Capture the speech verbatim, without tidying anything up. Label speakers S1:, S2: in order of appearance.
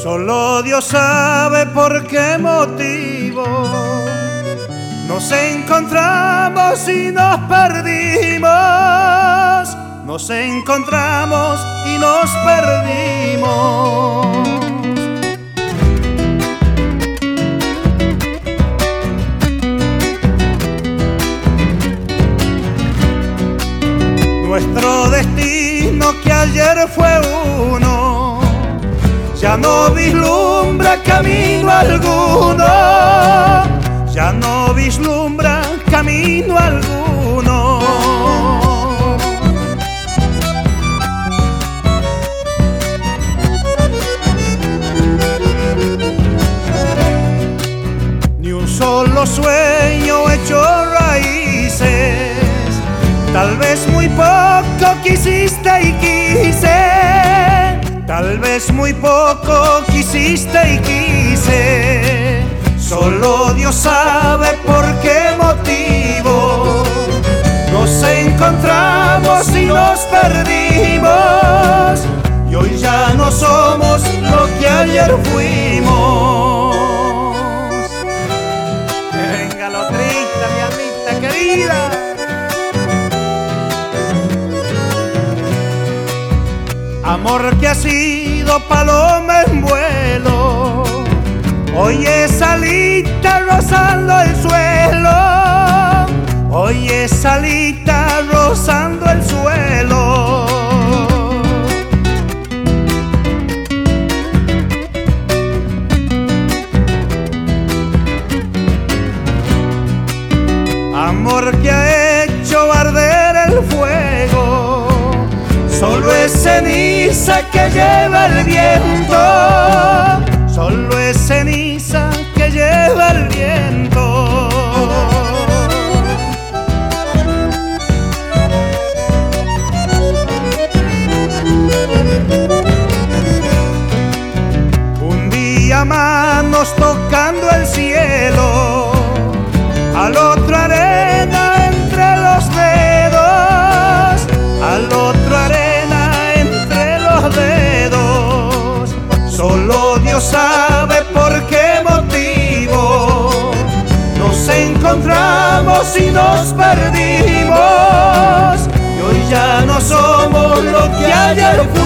S1: Solo Dios sabe por qué motivo nos encontramos y nos perdimos. Nos encontramos y nos perdimos. Nuestro destino, que ayer fue uno, ya no vislumbra camino alguno, ya no vislumbra camino alguno. Ni un solo sueño hecho raíces, tal vez muy poco quisiste y quise, tal vez muy poco quisiste y quise. Solo Dios sabe por qué motivo nos encontramos y nos perdimos, y hoy ya no somos lo que ayer fuimos. Venga lo triste, mi amita querida. Amor que ha sido paloma en vuelo, hoy es alita rozando el suelo, hoy es alita rozando el suelo. Amor que ha hecho arder el fuego, solo es ceniza que lleva el viento, solo es ceniza que lleva el viento. Un día manos tocando el cielo, al otro arena entre los dedos, al otro arena entre los dedos. Solo Dios sabe por qué motivo nos encontramos y nos perdimos, y hoy ya no somos lo que ayer fuimos.